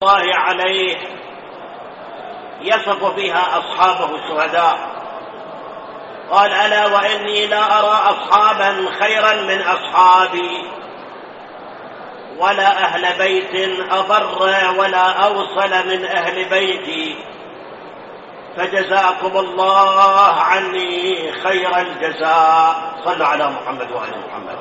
الله عليه يصف فيها أصحابه الشهداء، قال: ألا وإني لا أرى أصحابا خيرا من أصحابي، ولا أهل بيت أبر ولا أوصل من أهل بيتي، فجزاكم الله عني خير الجزاء. صلوا على محمد وآل محمد.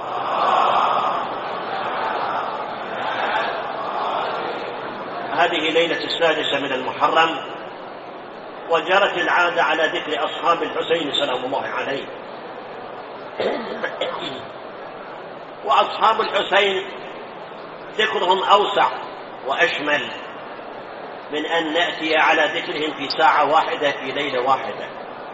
هذه ليلة 6 من المحرم، وجرت العادة على ذكر أصحاب الحسين سلام الله عليه. وأصحاب الحسين ذكرهم أوسع وأشمل من أن نأتي على ذكرهم في ساعة واحدة في ليلة واحدة،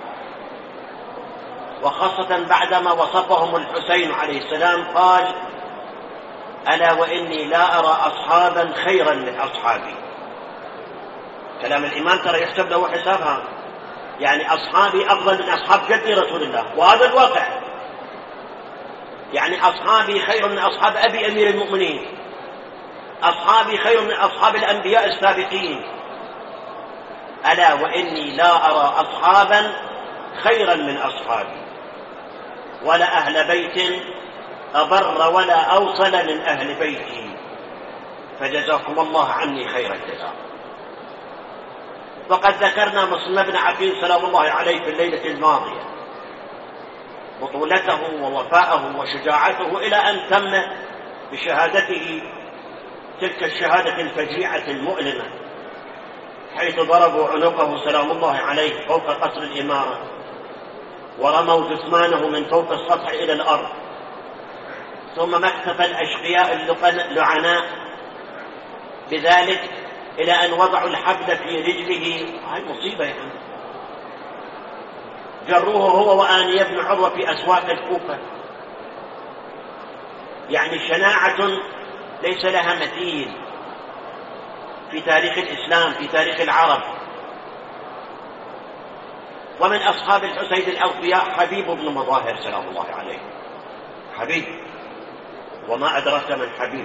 وخاصة بعدما وصفهم الحسين عليه السلام قال: ألا وإني لا أرى أصحابا خيرا من أصحابي. كلام الإمام ترى يحسب له حسابها، يعني أصحابي أفضل من أصحاب جدي رسول الله، وهذا الواقع. يعني أصحابي خير من أصحاب أبي أمير المؤمنين، أصحابي خير من أصحاب الأنبياء السابقين. ألا وإني لا أرى أصحابا خيرا من أصحابي، ولا أهل بيت أبر ولا أوصل من أهل بيتي، فجزاكم الله عني خير الجزاء. وقد ذكرنا مسلم بن عقيل سلام الله عليه في الليلة الماضية بطولته ووفاءه وشجاعته، إلى أن تم بشهادته تلك الشهادة الفجيعة المؤلمة، حيث ضربوا عنقه سلام الله عليه فوق قصر الإمارة، ورموا جثمانه من فوق السطح إلى الأرض، ثم مكتف الأشقياء اللعناء بذلك إلى أن وضعوا الحبل في رجله. هاي مصيبة يعني. جروه هو وآنية بن عروة في أسواق الكوفة. يعني شناعة ليس لها مثيل في تاريخ الإسلام، في تاريخ العرب. ومن أصحاب الحسين الأوفياء حبيب بن مظاهر سلام الله عليه. حبيب، وما أدرك من حبيب.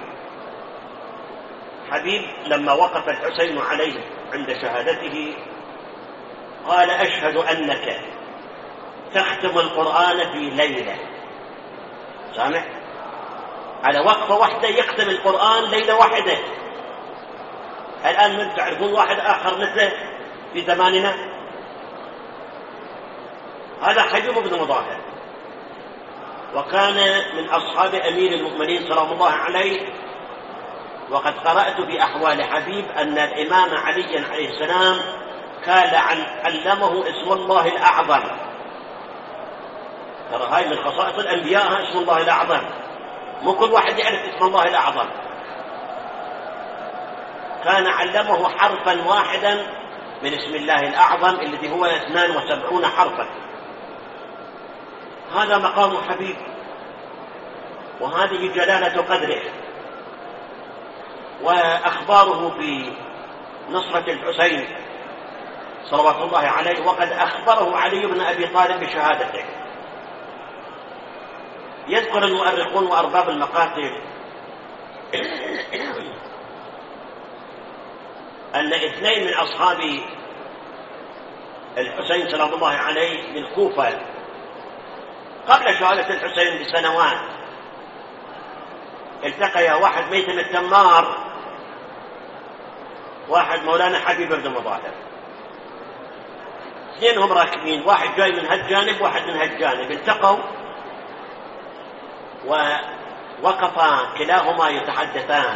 حبيب لما وقف الحسين عليه عند شهادته قال: أشهد أنك تختم القرآن في ليلة. سامع؟ على وقفة واحدة يختم القرآن ليلة واحدة. الآن من تعرفون واحد آخر مثله في زماننا؟ هذا حبيب بن مظاهر، وكان من أصحاب أمير المؤمنين سلام الله عليه. وقد قرأت في أحوال حبيب أن الإمام علي عليه السلام كان علمه اسم الله الأعظم. ترى هاي من خصائص الأنبياء، اسم الله الأعظم، مو كل واحد يعرف اسم الله الأعظم. كان علمه حرفا واحدا من اسم الله الأعظم الذي هو 72 حرفا. هذا مقام حبيب، وهذه جلالة قدره. وأخباره بنصرة الحسين صلوات الله عليه، وقد أخبره علي بن أبي طالب بشهادته. يذكر المؤرخون وأرباب المقاتل أن 2 من أصحاب الحسين سلام الله عليه بالكوفة قبل شهادة الحسين بسنوات التقيا، واحد ميتم التمار، واحد مولانا حبيب بن مظاهر. 2 هم راكبين، واحد جاي من هالجانب واحد من هالجانب، التقوا ووقفا كلاهما يتحدثان،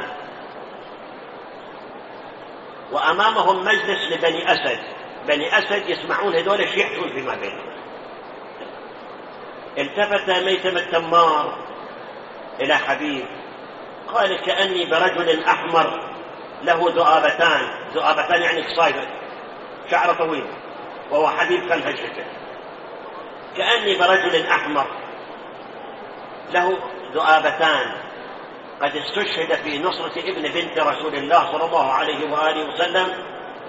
وأمامهم مجلس لبني أسد. بني أسد يسمعون هذول ايش يحكون فيما بينهم. التفت ميتم التمار إلى حبيب قال: كأني برجل أحمر له ذؤابتان. ذؤابتان يعني قصير، شعر طويل، وهو حبيب خلف الشكل. كأني برجل أحمر له ذؤابتان قد استشهد في نصرة ابن بنت رسول الله صلى الله عليه وآله وسلم.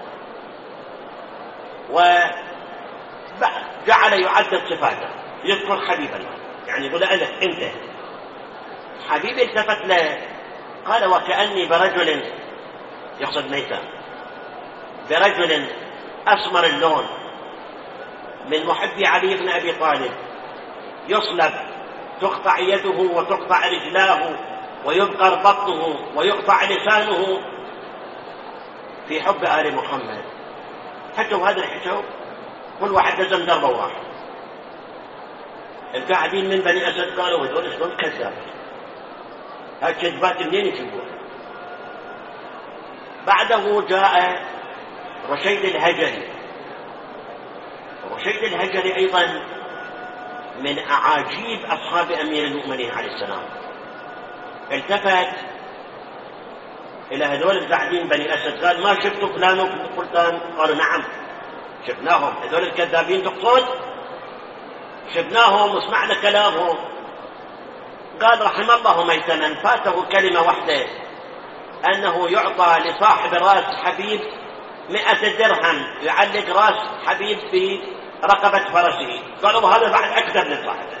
وجعل يعدد صفاته، يذكر حبيبا، يعني يقول: أنت حبيب. التفت له قال: وكأني برجل يقصد ميتة، برجل أسمر اللون من محبي علي بن أبي طالب يصلب، تقطع يده وتقطع رجلاه ويبقر بطنه ويقطع لسانه في حب آل محمد. حجوا هذا الحجو، كل واحد لزم دربه واحد. القاعدين من بني أسد قالوا هذول شلون كذاب، هالكذبات منين يجيبوها؟ بعده جاء رشيد الهجري. رشيد الهجري أيضا من أعاجيب أصحاب أمير المؤمنين عليه السلام. التفت إلى هذول القاعدين بني أسد قال ما شفتوا فلان وفلان؟ قالوا نعم شفناهم. هذول الكذابين تقصد؟ شفناهم وسمعنا كلامهم. قال رحم الله ميتما فاته كلمة واحدة، أنه يعطى لصاحب راس حبيب 100 درهم يعلق راس حبيب في رقبة فرسه. قالوا هذا بعد أكثر للصاحب.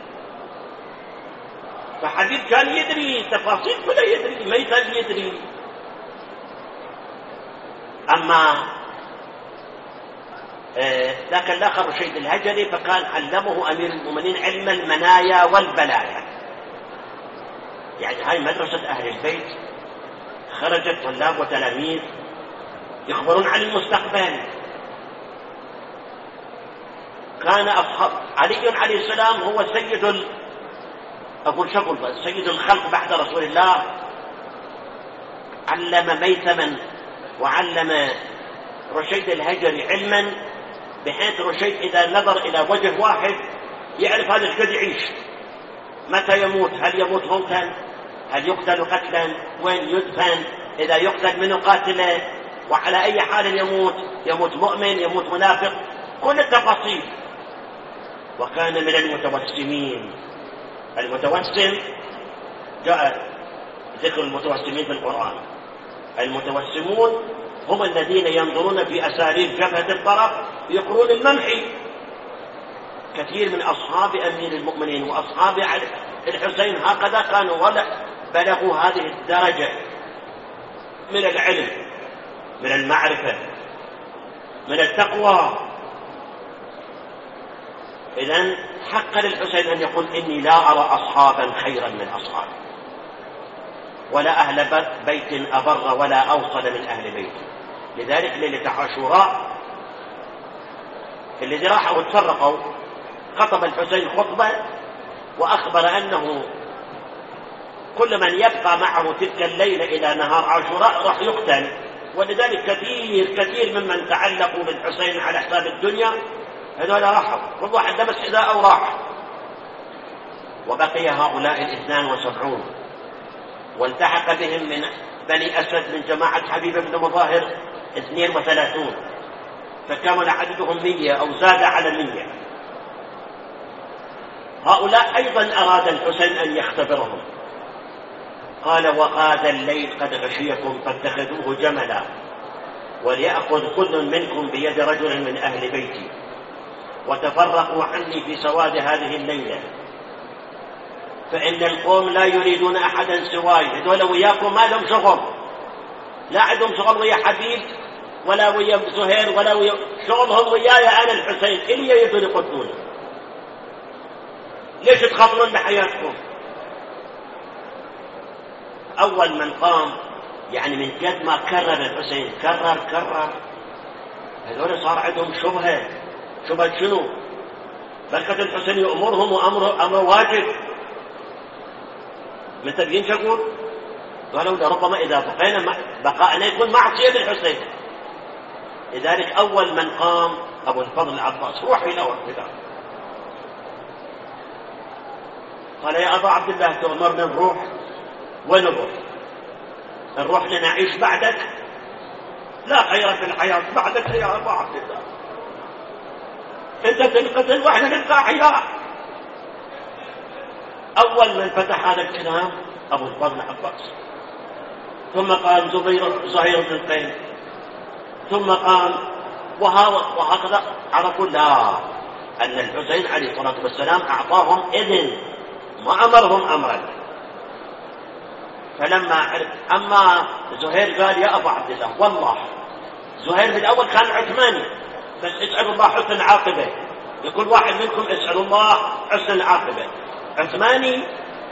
فحبيب كان يدري تفاصيل كلها، يدري ميتم يدري. أما ذاك الآخر رشيد الهجري فكان علمه أمير المؤمنين علم المنايا والبلايا. يعني هاي مدرسة أهل البيت، خرجت طلاب وتلاميذ يخبرون عن المستقبل. كان أصحاب علي عليه السلام هو سيد الخلق بعد رسول الله. علم ميتما وعلم رشيد الهجري علما بحيث رشيد إذا نظر إلى وجه واحد يعرف هذا قد يعيش، متى يموت، هل يموت موتا، هل يقتل قتلا، وين يدفن، إذا يقتل منه قاتله، وعلى أي حال يموت مؤمن، يموت منافق، كل التفاصيل. وكان من المتوسمين. المتوسم جاء ذكر المتوسمين في القرآن. المتوسمون هم الذين ينظرون في أساليب جبهة الطرف يقرون الممحي. كثير من أصحاب أمير المؤمنين وأصحاب الحسين هكذا كانوا ولا بلغوا هذه الدرجة من العلم، من المعرفة، من التقوى. إذن حق للحسين أن يقول إني لا أرى أصحابا خيرا من أصحابي، ولا أهل بيت أبر ولا أوصل من أهل بيتي. لذلك ليلة عاشوراء الذي راحوا وتفرقوا خطب الحسين خطبة وأخبر أنه كل من يبقى معه تلك الليلة إلى نهار عاشوراء راح يقتل. ولذلك كثير ممن تعلقوا بالحسين على حساب الدنيا هذول راحوا، كل واحد لبس حذاء أو راح. وبقي هؤلاء 72 والتحق بهم من بني أسد من جماعة حبيب بن مظاهر 32، فكمل عددهم 100 أو زاد على 100. هؤلاء أيضا أراد الحسين أن يختبرهم. قال وهذا الليل قد غشيكم فاتخذوه جملا، وليأخذ كل منكم بيد رجل من أهل بيتي، وتفرقوا عني في سواد هذه الليلة، فإن القوم لا يريدون أحدا سواي. هذول وياكم ما لهم شغل، لا عندهم شغل ويا حبيب ولا ويا زهير ولا ويا، شغلهم وياي أنا الحسين اللي يريدون يقتلوني. ليش تخاطرون بحياتكم؟ أول من قام يعني من قد ما كرر الحسين كرر هذول صار عندهم شبهة شنو؟ بركة الحسين يأمرهم وأمر واجب. مثل ينشقون قالوا لربما إذا بقينا بقاءنا يكون معصية للحسين. لذلك أول من قام أبو الفضل العباس روح إلى وقتها قال يا أبا عبد الله تؤمرنا نروح ونروح، نروح لنعيش بعدك؟ لا خير في الحياة بعدك يا أبا عبد الله، أنت تنقتل وإحنا نبقى أحياء. أول من فتح هذا الكلام أبو الفضل العباس، ثم قال زهير بن القيم، ثم قال وهكذا عرفوا لا أن الحسين عليه الصلاة والسلام أعطاهم إذن ما أمرهم أمرا. فلما عرف. أما زهير قال يا أبا عبد الله والله زهير بالأول كان عثماني، بس اسألوا الله حسن العاقبة، يقول واحد منكم اسألوا الله حسن العاقبة. عثماني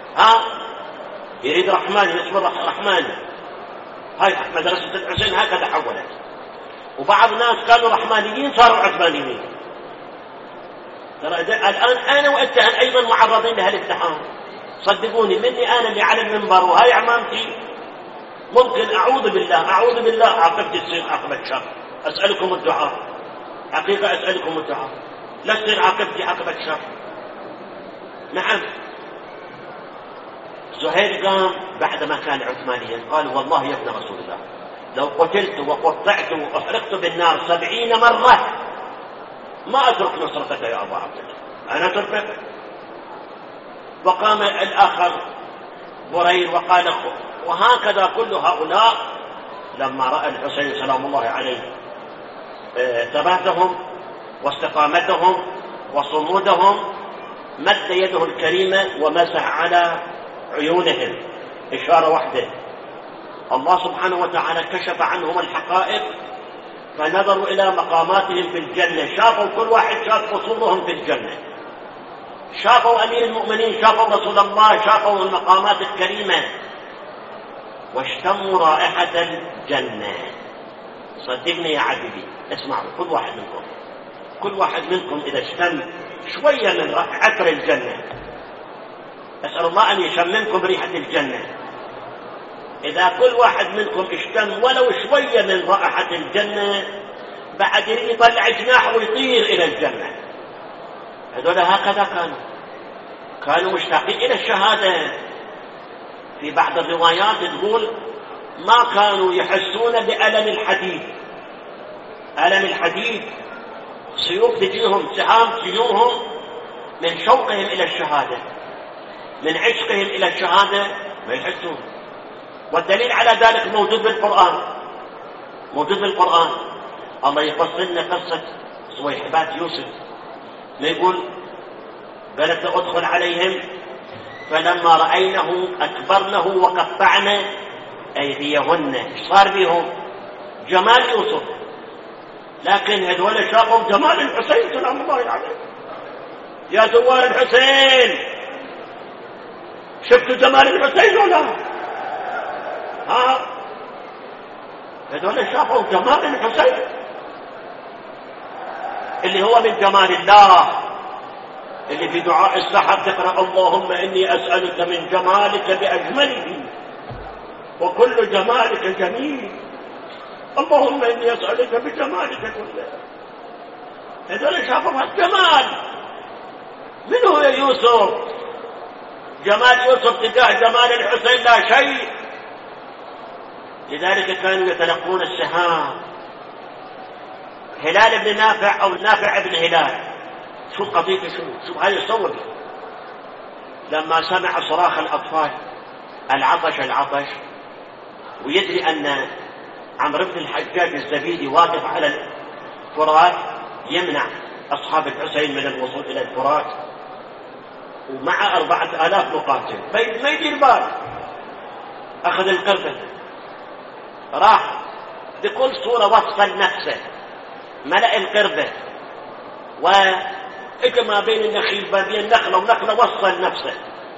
يريد رحماني، اسمه رحماني. هاي مدرسة الحسين هكذا حولت، وبعض الناس كانوا رحمانيين صاروا عثمانيين. ترى الآن أنا وأنت أيضا معرضين لهالاتهام، صدقوني مني أنا اللي على المنبر وهاي عمامتي ممكن أعوذ بالله عاقبتي تصير عاقبة شر. أسألكم الدعاء، حقيقة أسألكم الدعاء، لا تصير عاقبتي عاقبة شر. نعم. زهير قام بعدما كان عثمانيا قال والله يا ابن رسول الله لو قتلت وقطعت وأحرقت بالنار 70 مرة ما أترك نصرتك يا أبا عبد الله، أنا أتركك. وقام الآخر برير وقال وهكذا كل هؤلاء لما رأى الحسين سلام الله عليه ثباتهم واستقامتهم وصمودهم مد يده الكريمة ومسح على عيونهم إشارة واحدة. الله سبحانه وتعالى كشف عنهم الحقائق فنظروا إلى مقاماتهم في الجنة، شافوا كل واحد شاف قصورهم في الجنة، شافوا أمير المؤمنين، شافوا رسول الله، شافوا المقامات الكريمة واشتموا رائحة الجنة. صدقني يا عبدي اسمعوا، كل واحد منكم إذا اشتم شوية من عطر الجنة، أسأل الله أن يشممكم ريحة الجنة. إذا كل واحد منكم اشتم ولو شوية من رائحة الجنة بعد يطلع جناح ويطير إلى الجنة. هذول هكذا كانوا مشتاقين إلى الشهادة. في بعض الروايات تقول ما كانوا يحسون بألم الحديد، ألم الحديد سيوف تجيهم، سهام تجيهم من شوقهم إلى الشهادة، من عشقهم إلى الشهادة ما يحسون. والدليل على ذلك موجود بالقرآن. الله يقص لنا قصة صويحبات يوسف، ما يقول قالت أدخل عليهم فلما رأينه أكبرنه وقطعنا أيديهن. ايش صار بهم؟ جمال يوسف، لكن هذول شافوا جمال الحسين سلام الله عليه. يا زوار الحسين شفتوا جمال الحسين ولا؟ هذول شافوا جمال الحسين اللي هو من جمال الله، اللي في دعاء السحر تقرأ اللهم إني أسألك من جمالك بأجمله وكل جمالك جميل، اللهم إني أسألك بجمالك كله. هذول شافوا الجمال. من هو يوسف؟ جمال يوسف تجاه جمال الحسين لا شيء. لذلك كانوا يتلقون السهام. هلال بن نافع أو نافع بن هلال، شو قضيته؟ شو هاي الصور لما سمع صراخ الأطفال العطش ويدري أن عمرو بن الحجاج الزبيدي واقف على الفرات يمنع أصحاب الحسين من الوصول إلى الفرات ومع 4000 مقاتل ما يدير بال، أخذ القربة راح بكل صورة وصل نفسه، ملأ القربة وإجمع بين النخيل بين نخلة ونخلة وصل نفسه،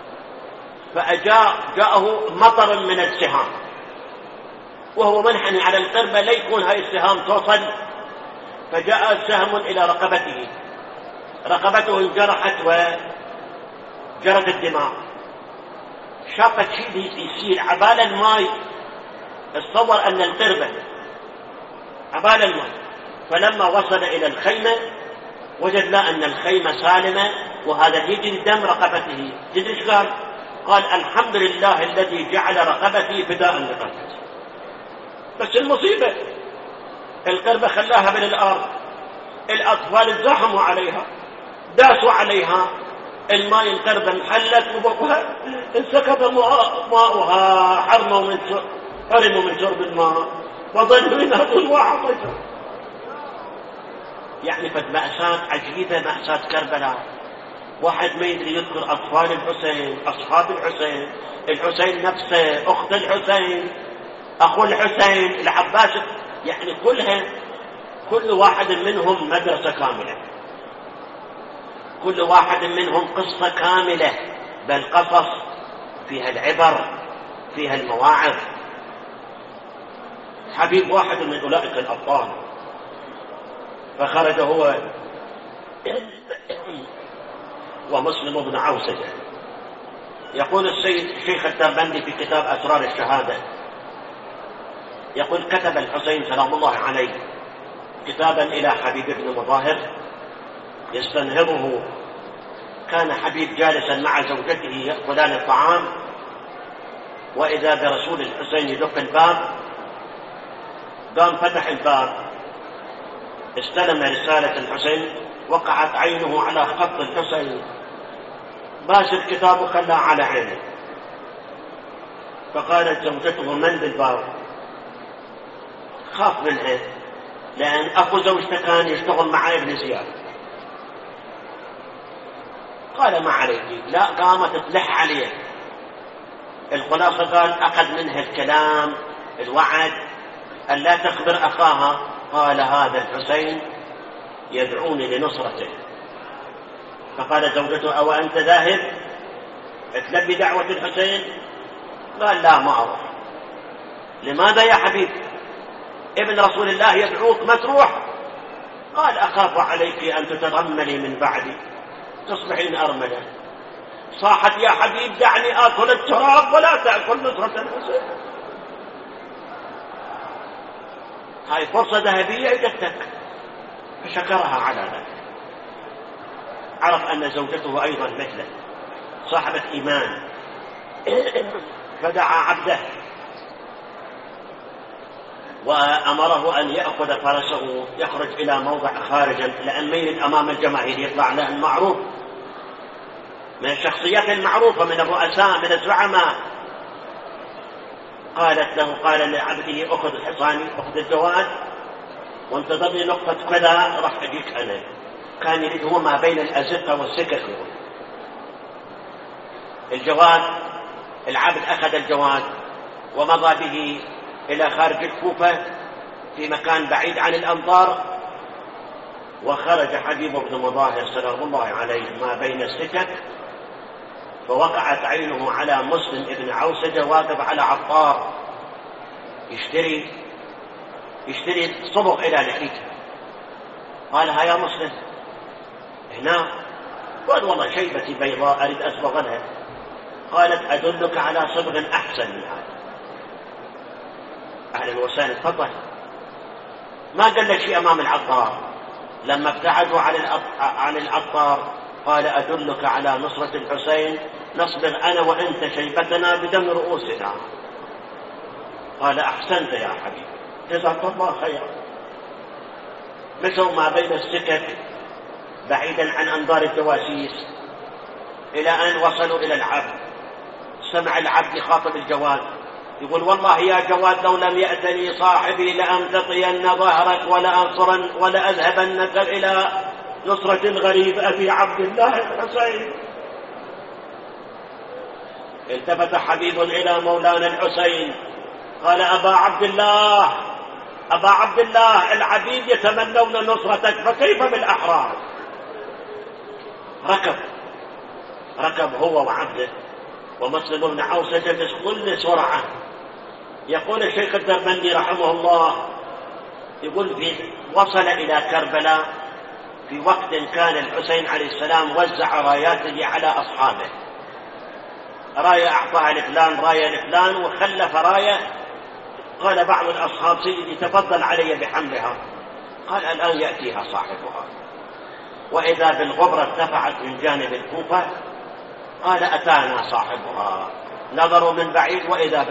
فجاءه مطر من السهام وهو منحني على القربة لا يكون هاي السهام توصل، فجاء سهم إلى رقبته انجرحت وجرت الدماء. شافت شيء يصير عبال الماء، اتصور أن القربة عبال الماء، فلما وصل إلى الخيمة وجد لا أن الخيمة سالمة وهذا يجري دم رقبته. تدري ايش قال؟ قال الحمد لله الذي جعل رقبتي فداء لرقبتي. بس المصيبة القربة خلاها من الأرض، الأطفال ازدحموا عليها داسوا عليها، الماء القربة انحلت وبقها انسكب ماؤها، حرموا من شرب الماء وظلوا ينهضوا وعطشوا. يعني فد مأساة عجيبة، مأساة كربلاء. واحد ما يدري يذكر أطفال الحسين، أصحاب الحسين، الحسين نفسه، أخت الحسين، أخو الحسين، العباس، يعني كل واحد منهم مدرسة كاملة، كل واحد منهم قصة كاملة، بل قصص فيها العبر، فيها المواعظ. حبيب واحد من أولئك الأبطال، فخرج هو ومسلم بن عوسجة. يقول السيد الشيخ الدربندي في كتاب أسرار الشهادة، يقول كتب الحسين سلام الله عليه كتابا إلى حبيب بن مظاهر يستنهضه. كان حبيب جالسا مع زوجته يأكلان الطعام، وإذا برسول الحسين يدق الباب، قام فتح الباب، استلم رسالة الحسين، وقعت عينه على خط الحسين، باس الكتاب وخلاه على عينه. فقالت زوجته من بالباب؟ خاف منها، لأن أخو زوجته كان يشتغل مع ابن زياد. قال ما عليك، لا، قامت تلح عليه. الخلاصة قال أخذ منها الكلام، الوعد أن لا تخبر أخاها. قال هذا الحسين يدعوني لنصرته. فقال زوجته أو أنت ذاهب تلبي دعوة الحسين؟ قال لا، ما أروح. لماذا يا حبيب؟ ابن رسول الله يدعوك، ما تروح؟ قال أخاف عليك أن تتغملي من بعدي تصبحين أرملة. صاحت يا حبيب دعني آكل التراب ولا تأكل نصرة الحسين. هاي فرصة ذهبية جتك. فشكرها على ذلك. عرف أن زوجته أيضا مثله صاحبة إيمان، فدعا عبده وأمره أن يأخذ فرسه يخرج إلى موضع خارجا، لأن ما يريد أمام الجماهير يطلع له المعروف من الشخصيات المعروفة، من الرؤساء، من الزعماء. قال لعبده أخذ حصاني، أخذ الجواد، وانتظرني نقطة كذا راح أجيك أنا. كان يريد هو ما بين الأزقة والسكك. الجواد، العبد أخذ الجواد ومضى به إلى خارج الكوفة في مكان بعيد عن الأمطار. وخرج حبيب بن مظاهر سلام الله عليه ما بين السكك، فوقعت عينه على مسلم بن عوسجة واقف على عطار يشتري صبغ إلى لحيته. قال ها يا مسلم هنا؟ قال والله شيبتي بيضاء أريد أصبغ لها. قالت أدلك على صبغ أحسن من هذا. أهلا وسهلا، تفضل. ما قال له شيء أمام العطار. لما ابتعدوا عن العطار قال أدلك على نصرة الحسين، نصبغ أنا وأنت شيبتنا بدم رؤوسنا. قال أحسنت يا حبيبي، جزاك الله خيرا. مشوا ما بين السكك بعيدا عن أنظار الجواسيس إلى أن وصلوا إلى العبد. سمع العبد يخاطب الجواد، يقول والله يا جواد لو لم يأتني صاحبي لأمتطين ظهرك ولا أذهبنك إلى نصرة الغريب أبي عبد الله الحسين. التفت حبيب إلى مولانا الحسين قال أبا عبد الله العبيد يتمنون نصرتك، فكيف بالأحرار؟ ركب هو وعبده ومسلم بن عوسجة بكل سرعة. يقول الشيخ الدربندي رحمه الله، يقول وصل إلى كربلاء في وقت كان الحسين عليه السلام وزع راياته على أصحابه، راية أعطاها لفلان، راية لفلان، وخلف راية. قال بعض الأصحاب سيدي تفضل علي بحملها. قال الآن يأتيها صاحبها. وإذا بالغبرة ارتفعت من جانب الكوفة. قال أتانا صاحبها. نظروا من بعيد وإذا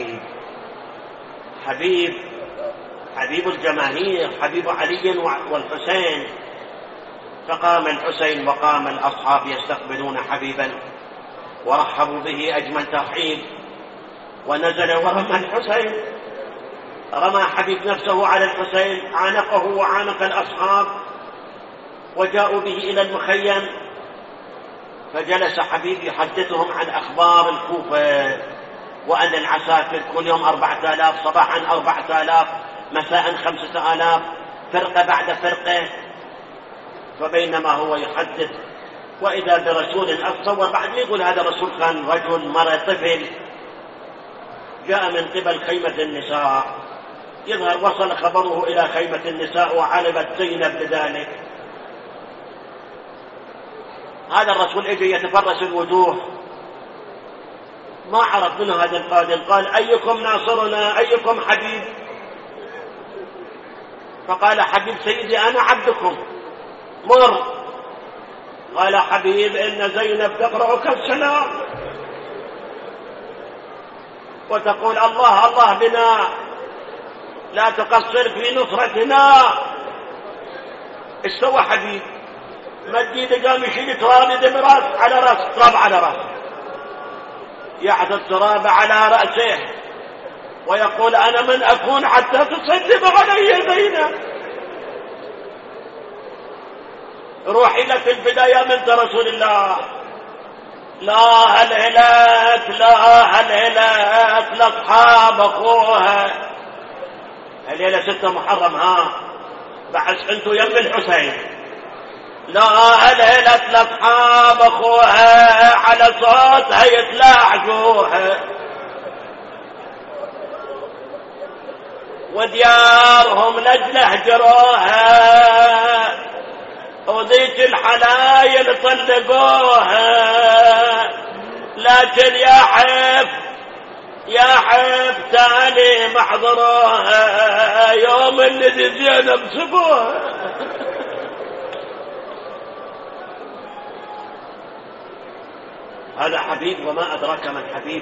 حبيب الجماهير، حبيب علي والحسين. فقام الحسين وقام الأصحاب يستقبلون حبيبا ورحبوا به أجمل ترحيب. ونزل ورمى الحسين، رمى حبيب نفسه على الحسين، عانقه وعانق الأصحاب، وجاءوا به إلى المخيم. فجلس حبيب يحدثهم عن أخبار الكوفة، وأن العساكر كل يوم 4000، صباحا 4000، مساء 5000، فرقة بعد فرقة. فبينما هو يحدث وإذا برسول أتصور بعد يقول هذا الرسول كان رجل مرة طفل، جاء من قبل خيمة النساء، يظهر وصل خبره إلى خيمة النساء وعلمت زينب بذلك. هذا الرسول اجى يتفرس الوجوه، ما عرف منه هذا القادم، قال أيكم ناصرنا، أيكم حبيب؟ فقال حبيب سيدي أنا عبدكم، مر. قال حبيب إن زينب تقرأك السلام وتقول الله الله بنا، لا تقصر في نصرتنا. ايش سوى حبيب؟ مد يده قام يشيل تراب يده براس على راس، تراب على راسه، يعد التراب على رأسه ويقول أنا من أكون حتى تصدب علي زينب؟ روحي لك البداية من رسول الله، لا هلهلت لا هلهلت لأصحاب أخوها. الليلة 6 محرم، ها بحث انتو يم الحسين. لا هلهلت لأصحاب أخوها على صوتها يتلاعجوها، وديارهم لجل هجروها، وذيك الحلايل طلقوها. لكن يا حف تالي محضروها يوم اللي زينب سبوها. هذا حبيب وما أدراك من حبيب.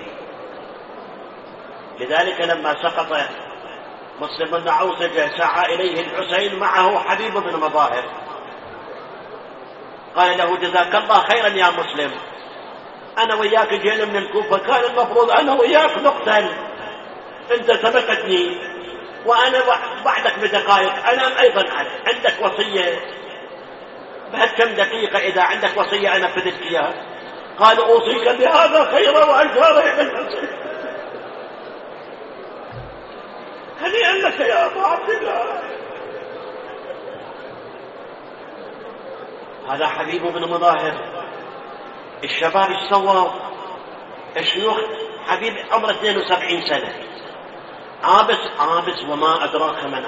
لذلك لما سقط مسلم بن عوسجة سعى إليه الحسين معه حبيب بن مظاهر، قال له جزاك الله خيرا يا مسلم، أنا وياك جينا من الكوفة، كان المفروض أنا وياك نقتل، أنت سبقتني وأنا بعدك بدقائق، أنا أيضا عندك وصية، بعد كم دقيقة إذا عندك وصية أنا أنفذك إياها. قال أوصيك بهذا خيرا، وأشار إلى الحسين. هنيئا لك يا أبا عبد الله. هذا حبيب بن مظاهر. الشباب ايش سووا؟ الشيوخ، حبيب عمره 72 سنة، عابس وما أدراك من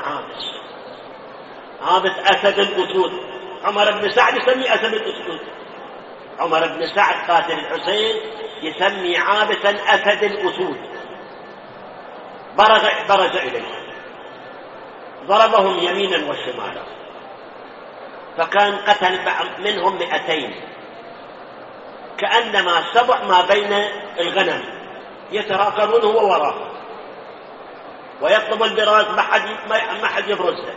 عابس أسد الأسود. عمر بن سعد يسمي أسد الأسود، عمر بن سعد قاتل الحسين يسمي عابسا أسد الأسود. برز إليه، ضربهم يمينا وشمالا، فكان قتل منهم 200، كأنما سبع ما بين الغنم يتراكمون هو وراه، ويطلب البراز ما حد يبرزه.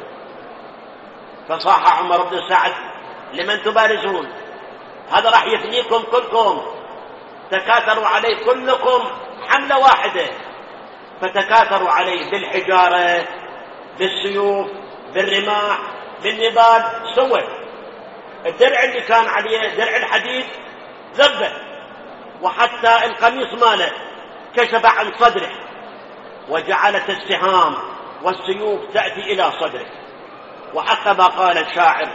فصاح عمر بن سعد لمن تبارزون؟ هذا راح يفنيكم كلكم، تكاثروا عليه كلكم حملة واحدة. فتكاثروا عليه بالحجارة، بالسيوف، بالرماح، بالنبال. سوى الدرع اللي كان عليه درع الحديد ذبه، وحتى القميص ماله كشف عن صدره، وجعلت السهام والسيوف تأتي إلى صدره. وحتى ما قال الشاعر: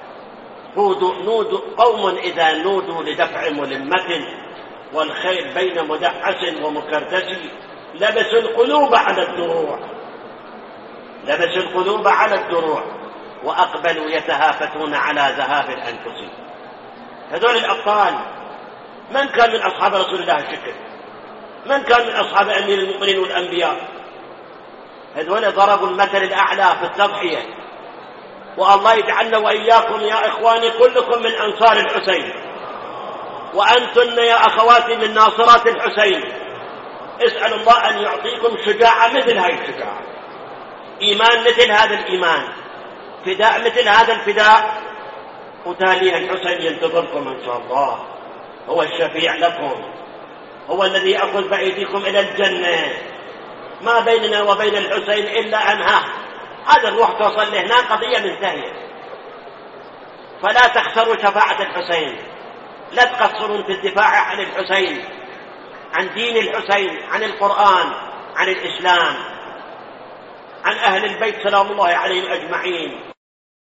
قوم إذا نودوا لدفع ملمة، والخيل بين مدحس ومكردس، لبسوا القلوب على الدروع، وأقبلوا يتهافتون على ذهاب الأنفس. هذول الأبطال من كان من أصحاب رسول الله الشكر؟ من كان من أصحاب أمير المؤمنين والأنبياء؟ هذول ضربوا المثل الأعلى في التضحية. والله يجعلنا وإياكم يا إخواني كلكم من أنصار الحسين، وأنتن يا أخواتي من ناصرات الحسين. اسأل الله أن يعطيكم شجاعة مثل هاي الشجاعة، إيمان مثل هذا الإيمان، فداء مثل هذا الفداء. وتالي الحسين ينتظركم إن شاء الله، هو الشفيع لكم، هو الذي يأخذ بأيديكم إلى الجنة. ما بيننا وبين الحسين إلا أنها هذا الروح توصل لهنا قضية منتهية. فلا تخسروا شفاعة الحسين، لا تقصرون في الدفاع عن الحسين، عن دين الحسين، عن القرآن، عن الإسلام، عن أهل البيت سلام الله عليهم أجمعين.